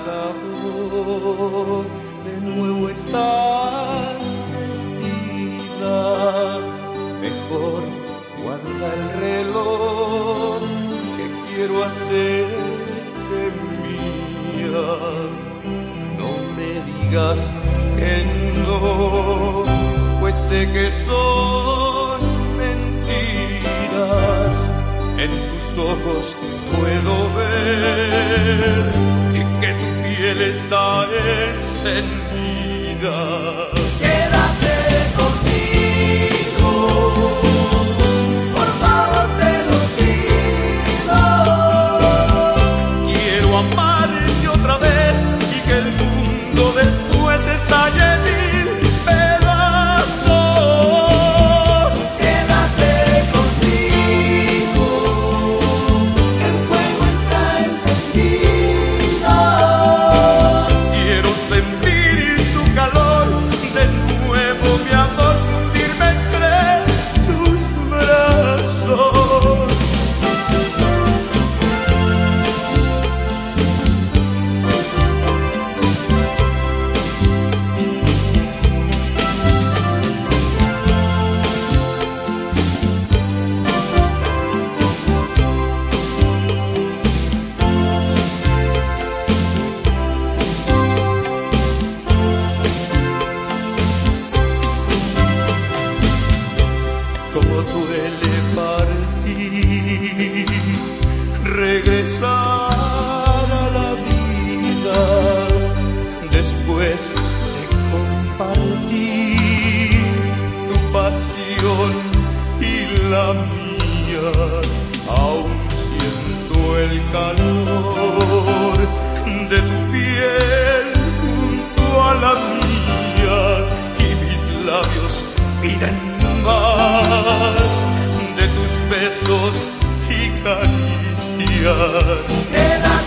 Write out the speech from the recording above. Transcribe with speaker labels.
Speaker 1: acabó, de nuevo estás vestida. Mejor guarda el reloj que quiero hacerte mía. No me digas que no, pues sé que son mentiras. En tus ojos puedo ver que tu piel está encendida.
Speaker 2: Quédate conmigo, por favor te lo pido.
Speaker 1: Quiero amarte otra vez y que el mundo después estalle en mil pedazos.
Speaker 2: Quédate conmigo, el fuego está encendido.
Speaker 1: Quiero sentir tu calor de nuevo, mi amor, fundirme entre tus brazos. Como duele partir, regresar a la vida después de compartir tu pasión y la mía. Aún siento el calor de tu piel junto a la mía y mis labios piden más de tus besos y caricias.
Speaker 2: Quédate